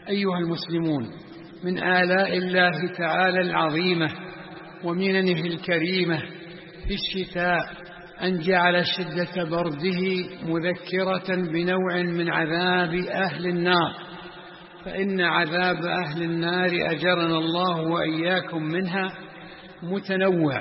أيها المسلمون، من آلاء الله تعالى العظيمة ومننه الكريمة في الشتاء أن جعل شدة برده مذكرة بنوع من عذاب أهل النار، فإن عذاب أهل النار أجرنا الله وإياكم منها متنوع،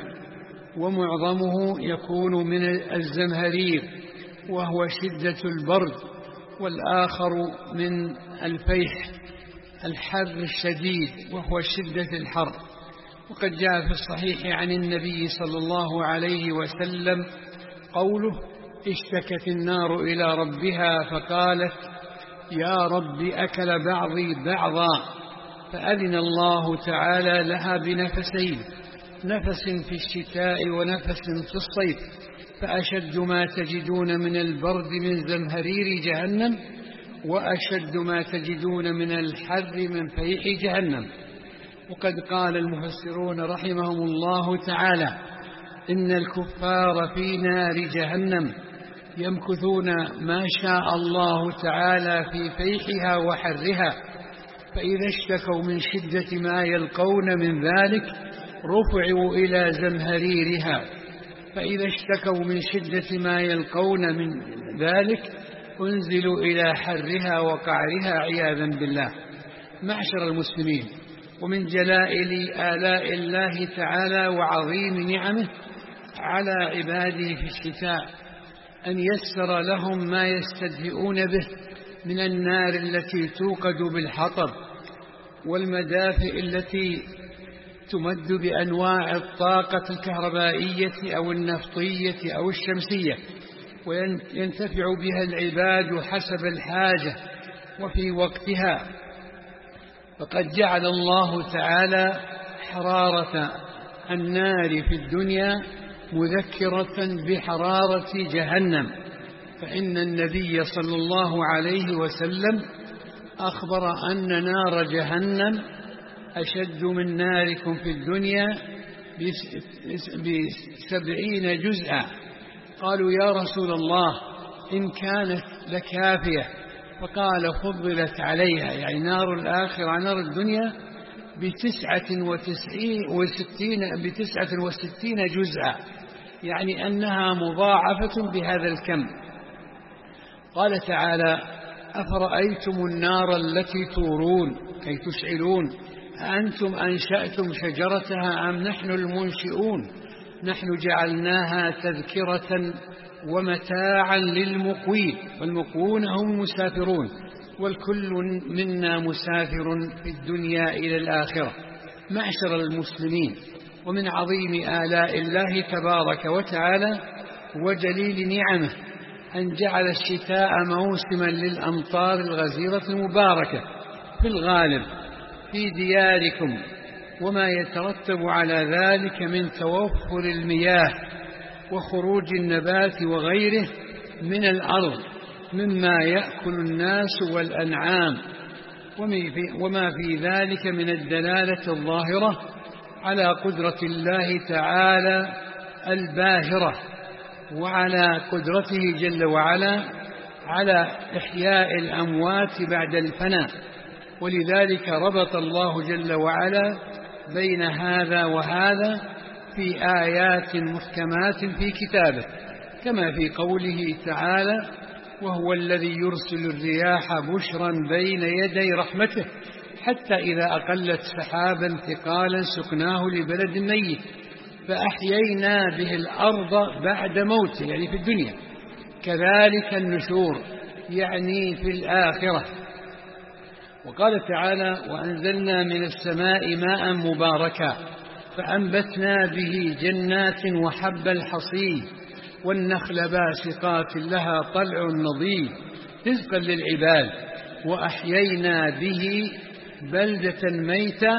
ومعظمه يكون من الزمهرير وهو شدة البرد، والآخر من الفيح الحر الشديد وهو شدة الحر. وقد جاء في الصحيح عن النبي صلى الله عليه وسلم قوله: اشتكت النار إلى ربها فقالت: يا رب أكل بعضي بعضا، فأذن الله تعالى لها بنفسين، نفس في الشتاء ونفس في الصيف، فأشد ما تجدون من البرد من زمهرير جهنم، وأشد ما تجدون من الحر من فيح جهنم. وقد قال المفسرون رحمهم الله تعالى: إن الكفار في نار جهنم يمكثون ما شاء الله تعالى في فيحها وحرها، فإذا اشتكوا من شدة ما يلقون من ذلك رفعوا إلى زمهريرها، فإذا اشتكوا من شدة ما يلقون من ذلك انزلوا إلى حرها وقعرها عياذا بالله. معشر المسلمين، ومن جلائل آلاء الله تعالى وعظيم نعمه على عباده في الشتاء أن يسر لهم ما يستدفئون به من النار التي توقد بالحطب، والمدافئ التي تمد بأنواع الطاقة الكهربائية أو النفطية أو الشمسية، وينتفع بها العباد حسب الحاجة وفي وقتها. فقد جعل الله تعالى حرارة النار في الدنيا مذكرة بحرارة جهنم، فإن النبي صلى الله عليه وسلم أخبر أن نار جهنم أشد من ناركم في الدنيا ب70 جزءا. قالوا: يا رسول الله إن كانت لكافية؟ فقال: فضلت عليها، يعني نار الآخرة عن نار الدنيا ب69 جزءا، يعني أنها مضاعفة بهذا الكم. قال تعالى: أفرأيتم النار التي تورون كي تشعلون أأنتم أنشأتم شجرتها أم نحن المنشئون نحن جعلناها تذكرة ومتاعا للمقوين، والمقوون هم المسافرون، والكل منا مسافر في الدنيا إلى الآخرة. معشر المسلمين، ومن عظيم آلاء الله تبارك وتعالى وجليل نعمه أن جعل الشتاء موسما للأمطار الغزيرة المباركة في الغالب في دياركم، وما يترتب على ذلك من توفر المياه وخروج النبات وغيره من الأرض مما يأكل الناس والأنعام، وما في ذلك من الدلالة الظاهرة على قدرة الله تعالى الباهرة، وعلى قدرته جل وعلا على إحياء الأموات بعد الفناء. ولذلك ربط الله جل وعلا بين هذا وهذا في آيات محكمات في كتابه، كما في قوله تعالى: وهو الذي يرسل الرياح بشرا بين يدي رحمته حتى إذا أقلت سحابا ثقالا سقناه لبلد ميت فأحيينا به الأرض بعد موته، يعني في الدنيا، كذلك النشور، يعني في الآخرة. وقال تعالى: وأنزلنا من السماء ماء مباركا فأنبتنا به جنات وحب الحصيد والنخل باسقات لها طلع نضيد رزقا للعباد وأحيينا به بلدة ميتة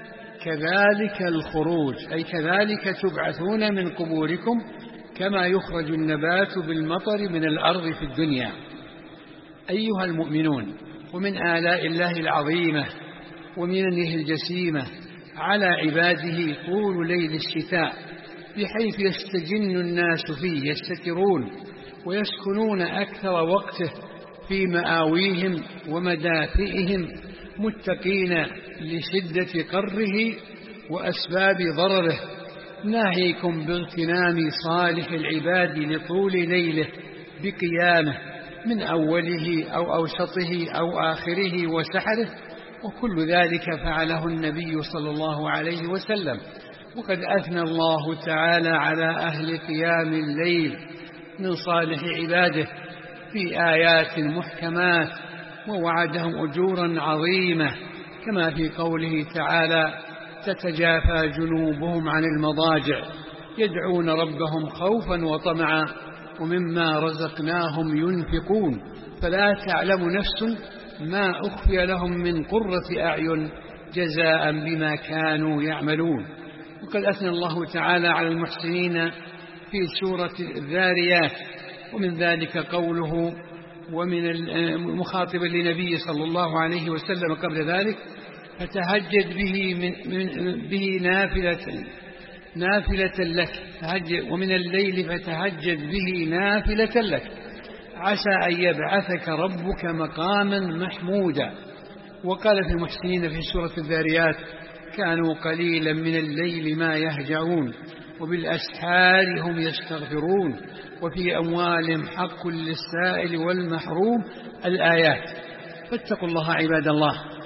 كذلك الخروج، أي كذلك تبعثون من قبوركم كما يخرج النبات بالمطر من الأرض في الدنيا. أيها المؤمنون، ومن آلاء الله العظيمة ومننه الجسيمة على عباده طول ليل الشتاء، بحيث يستجن الناس فيه، يستترون ويسكنون أكثر وقته في مآويهم ومدافئهم متقين لشدة قره وأسباب ضرره، ناهيكم باغتنام صالح العباد لطول ليله بقيامه من أوله أو أوسطه أو آخره وسحره، وكل ذلك فعله النبي صلى الله عليه وسلم. وقد أثنى الله تعالى على أهل قيام الليل من صالح عباده في آيات محكمات، ووعدهم أجورا عظيمة، كما في قوله تعالى: تتجافى جنوبهم عن المضاجع يدعون ربهم خوفا وطمعا ومما رزقناهم ينفقون فلا تعلم نفس ما أخفي لهم من قرة أعين جزاء بما كانوا يعملون. وقد أثنى الله تعالى على المحسنين في سورة الذاريات، ومن ذلك قوله ومن مخاطبا لنبي صلى الله عليه وسلم قبل ذلك: فتهجد به نافلة لك، ومن الليل فتهجد به نافلة لك عسى أن يبعثك ربك مقاما محمودا. وقال في المحسنين في سورة الذاريات: كانوا قليلا من الليل ما يهجعون وبالأسحار هم يستغفرون وفي أموالهم حق للسائل والمحروم. الآيات. فاتقوا الله عباد الله